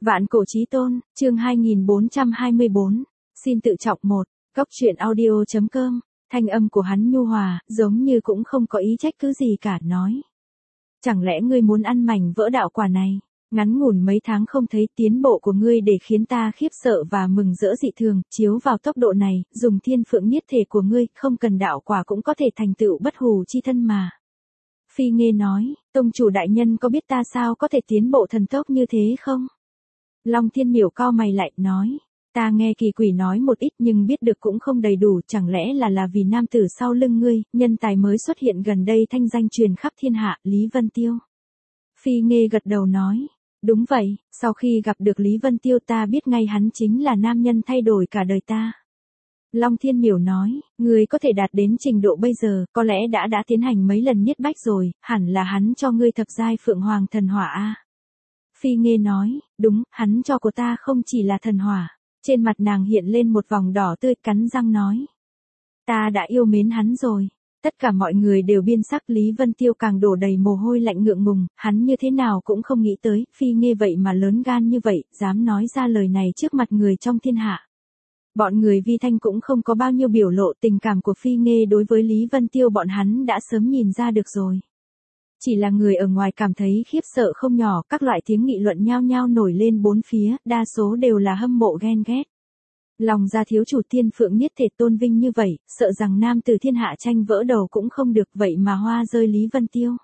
Vạn cổ chí tôn, chương 2424. Xin tự trọng 1. Góc truyện audio.com. Thanh âm của hắn nhu hòa, giống như cũng không có ý trách cứ gì cả, nói. Chẳng lẽ ngươi muốn ăn mảnh vỡ đạo quả này? Ngắn ngủn mấy tháng không thấy tiến bộ của ngươi để khiến ta khiếp sợ và mừng rỡ dị thường, chiếu vào tốc độ này, dùng thiên phượng niết thể của ngươi, không cần đạo quả cũng có thể thành tựu bất hủ chi thân mà. Phi Nghê nói, tông chủ đại nhân có biết ta sao có thể tiến bộ thần tốc như thế không? Long Thiên Miểu cau mày lại, nói, ta nghe kỳ quỷ nói một ít nhưng biết được cũng không đầy đủ, chẳng lẽ là vì nam tử sau lưng ngươi, nhân tài mới xuất hiện gần đây thanh danh truyền khắp thiên hạ, Lý Vân Tiêu. Phi Nghê gật đầu nói, đúng vậy, sau khi gặp được Lý Vân Tiêu ta biết ngay hắn chính là nam nhân thay đổi cả đời ta. Long Thiên Miểu nói, ngươi có thể đạt đến trình độ bây giờ, có lẽ đã tiến hành mấy lần niết bách rồi, hẳn là hắn cho ngươi thập giai Phượng Hoàng thần hỏa a. Phi Nghê nói, đúng, hắn cho của ta không chỉ là thần hỏa. Trên mặt nàng hiện lên một vòng đỏ tươi, cắn răng nói. Ta đã yêu mến hắn rồi. Tất cả mọi người đều biên sắc, Lý Vân Tiêu càng đổ đầy mồ hôi lạnh ngượng ngùng, hắn như thế nào cũng không nghĩ tới, Phi Nghê vậy mà lớn gan như vậy, dám nói ra lời này trước mặt người trong thiên hạ. Bọn người Vi Thanh cũng không có bao nhiêu biểu lộ, tình cảm của Phi Nghê đối với Lý Vân Tiêu bọn hắn đã sớm nhìn ra được rồi. Chỉ là người ở ngoài cảm thấy khiếp sợ không nhỏ, các loại tiếng nghị luận nhao nhao nổi lên bốn phía, đa số đều là hâm mộ ghen ghét. Lòng gia thiếu chủ thiên phượng niết thể tôn vinh như vậy, sợ rằng nam tử thiên hạ tranh vỡ đầu cũng không được, vậy mà hoa rơi Lý Vân Tiêu.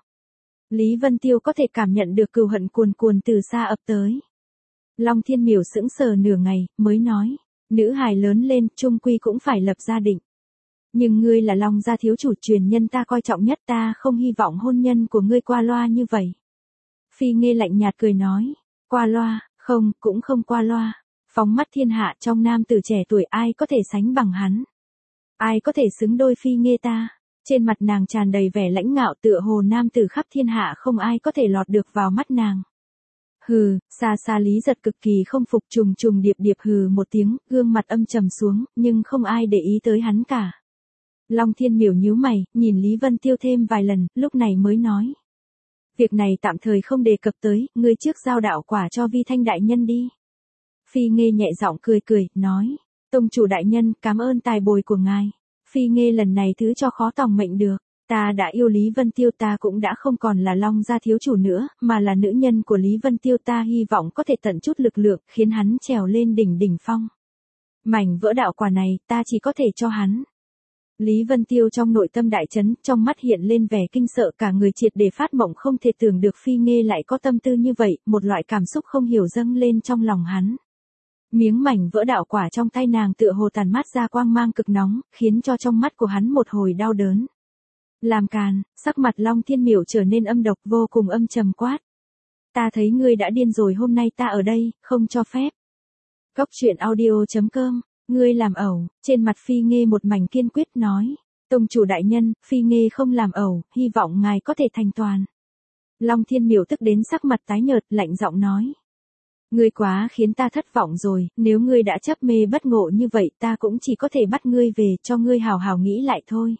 Lý Vân Tiêu có thể cảm nhận được cừu hận cuồn cuồn từ xa ập tới. Long Thiên Miểu sững sờ nửa ngày, mới nói, nữ hài lớn lên, chung quy cũng phải lập gia đình. Nhưng ngươi là Long gia thiếu chủ truyền nhân ta coi trọng nhất, ta không hy vọng hôn nhân của ngươi qua loa như vậy. Phi Nghê lạnh nhạt cười nói, qua loa, không, cũng không qua loa. Phóng mắt thiên hạ, trong nam tử trẻ tuổi ai có thể sánh bằng hắn. Ai có thể xứng đôi Phi Nghê ta. Trên mặt nàng tràn đầy vẻ lãnh ngạo, tựa hồ nam tử khắp thiên hạ không ai có thể lọt được vào mắt nàng. Hừ, xa xa Lý Giật cực kỳ không phục, trùng trùng điệp điệp hừ một tiếng, gương mặt âm trầm xuống, nhưng không ai để ý tới hắn cả. Long Thiên Miểu nhíu mày, nhìn Lý Vân Tiêu thêm vài lần, lúc này mới nói. Việc này tạm thời không đề cập tới, ngươi trước giao đạo quả cho Vi Thanh đại nhân đi. Phi Nghê nhẹ giọng cười cười, nói. Tông chủ đại nhân, cảm ơn tài bồi của ngài. Phi Nghê lần này thứ cho khó tòng mệnh được. Ta đã yêu Lý Vân Tiêu, ta cũng đã không còn là Long gia thiếu chủ nữa, mà là nữ nhân của Lý Vân Tiêu, ta hy vọng có thể tận chút lực lượng, khiến hắn trèo lên đỉnh phong. Mảnh vỡ đạo quả này, ta chỉ có thể cho hắn. Lý Vân Tiêu trong nội tâm đại chấn, trong mắt hiện lên vẻ kinh sợ, cả người triệt để phát mộng, không thể tưởng được Phi Nghê lại có tâm tư như vậy, một loại cảm xúc không hiểu dâng lên trong lòng hắn. Miếng mảnh vỡ đạo quả trong tay nàng tựa hồ tàn mát ra quang mang cực nóng, khiến cho trong mắt của hắn một hồi đau đớn. Làm càn, sắc mặt Long Thiên Miểu trở nên âm độc, vô cùng âm trầm quát. Ta thấy ngươi đã điên rồi, hôm nay ta ở đây, không cho phép. Góc truyện audio.com. Ngươi làm ẩu, trên mặt Phi Nghê một mảnh kiên quyết, nói. Tông chủ đại nhân, Phi Nghê không làm ẩu, hy vọng ngài có thể thành toàn. Long Thiên Miểu tức đến sắc mặt tái nhợt, lạnh giọng nói. Ngươi quá khiến ta thất vọng rồi, nếu ngươi đã chấp mê bất ngộ như vậy ta cũng chỉ có thể bắt ngươi về, cho ngươi hào hào nghĩ lại thôi.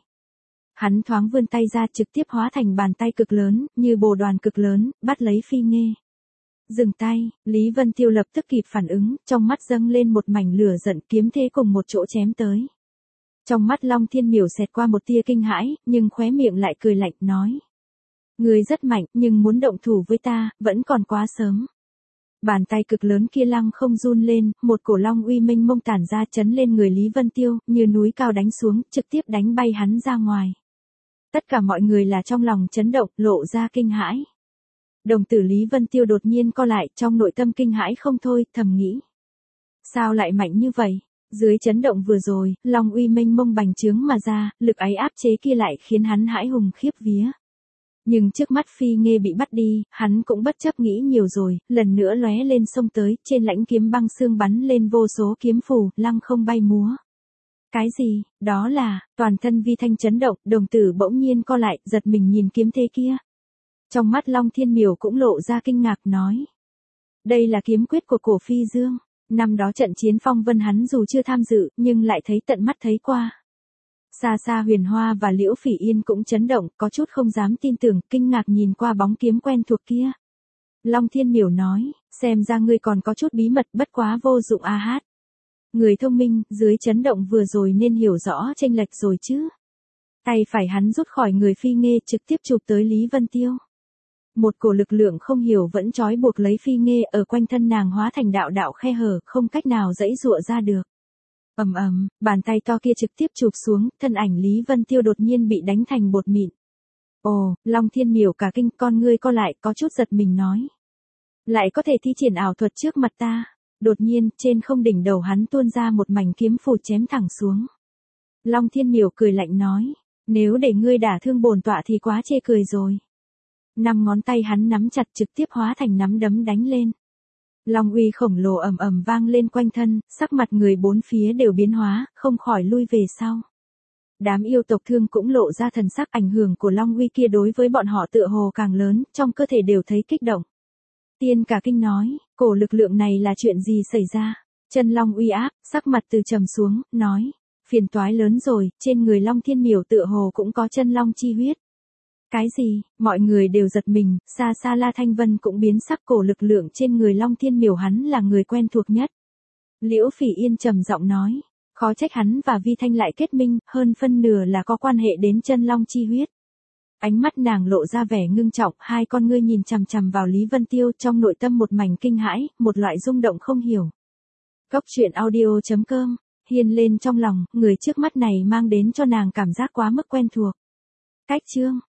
Hắn thoáng vươn tay ra, trực tiếp hóa thành bàn tay cực lớn, như bồ đoàn cực lớn, bắt lấy Phi Nghê. Dừng tay, Lý Vân Tiêu lập tức kịp phản ứng, trong mắt dâng lên một mảnh lửa giận, kiếm thế cùng một chỗ chém tới. Trong mắt Long Thiên Miểu xẹt qua một tia kinh hãi, nhưng khóe miệng lại cười lạnh, nói. Ngươi rất mạnh, nhưng muốn động thủ với ta, vẫn còn quá sớm. Bàn tay cực lớn kia lăng không run lên, một cổ long uy mênh mông tản ra, chấn lên người Lý Vân Tiêu, như núi cao đánh xuống, trực tiếp đánh bay hắn ra ngoài. Tất cả mọi người là trong lòng chấn động, lộ ra kinh hãi. Đồng tử Lý Vân Tiêu đột nhiên co lại, trong nội tâm kinh hãi không thôi, thầm nghĩ. Sao lại mạnh như vậy? Dưới chấn động vừa rồi, long uy mênh mông bành trướng mà ra, lực ấy áp chế kia lại khiến hắn hãi hùng khiếp vía. Nhưng trước mắt Phi Nghê bị bắt đi, hắn cũng bất chấp nghĩ nhiều rồi, lần nữa lóe lên xông tới, trên lãnh kiếm băng xương bắn lên vô số kiếm phù, lăng không bay múa. Cái gì? Đó là, toàn thân Vi Thanh chấn động, đồng tử bỗng nhiên co lại, giật mình nhìn kiếm thế kia. Trong mắt Long Thiên Miểu cũng lộ ra kinh ngạc, nói. Đây là kiếm quyết của cổ Phi Dương. Năm đó trận chiến phong vân hắn dù chưa tham dự, nhưng lại thấy tận mắt thấy qua. Xa xa Huyền Hoa và Liễu Phỉ Yên cũng chấn động, có chút không dám tin tưởng, kinh ngạc nhìn qua bóng kiếm quen thuộc kia. Long Thiên Miểu nói, xem ra ngươi còn có chút bí mật bất quá vô dụng a hát. Người thông minh, dưới chấn động vừa rồi nên hiểu rõ chênh lệch rồi chứ. Tay phải hắn rút khỏi người Phi Nghê trực tiếp chụp tới Lý Vân Tiêu. Một cổ lực lượng không hiểu vẫn trói buộc lấy Phi Nghê ở quanh thân nàng hóa thành đạo đạo khe hở, không cách nào giãy giụa ra được. Ầm ầm, bàn tay to kia trực tiếp chụp xuống, thân ảnh Lý Vân Tiêu đột nhiên bị đánh thành bột mịn. Ồ, Long Thiên Miểu cả kinh, con ngươi co lại, có chút giật mình nói. Lại có thể thi triển ảo thuật trước mặt ta. Đột nhiên, trên không đỉnh đầu hắn tuôn ra một mảnh kiếm phù chém thẳng xuống. Long Thiên Miểu cười lạnh nói, nếu để ngươi đả thương bổn tọa thì quá chê cười rồi. 5 ngón tay hắn nắm chặt trực tiếp hóa thành nắm đấm đánh lên. Long uy khổng lồ ầm ầm vang lên quanh thân, sắc mặt người bốn phía đều biến hóa, không khỏi lui về sau. Đám yêu tộc Thương cũng lộ ra thần sắc, ảnh hưởng của Long uy kia đối với bọn họ tựa hồ càng lớn, trong cơ thể đều thấy kích động. Tiên cả kinh nói, cổ lực lượng này là chuyện gì xảy ra? Chân Long uy áp, sắc mặt từ trầm xuống, nói, phiền toái lớn rồi, trên người Long Thiên Miểu tựa hồ cũng có chân Long chi huyết. Cái gì? Mọi người đều giật mình, xa xa La Thanh Vân cũng biến sắc, cổ lực lượng trên người Long Thiên Miểu hắn là người quen thuộc nhất. Liễu Phỉ Yên trầm giọng nói, khó trách hắn và Vi Thanh lại kết minh, hơn phân nửa là có quan hệ đến chân Long chi huyết. Ánh mắt nàng lộ ra vẻ ngưng trọng, hai con ngươi nhìn chằm chằm vào Lý Vân Tiêu, trong nội tâm một mảnh kinh hãi, một loại rung động không hiểu. Cốc truyện audio.com, hiên lên trong lòng, người trước mắt này mang đến cho nàng cảm giác quá mức quen thuộc. Cách chương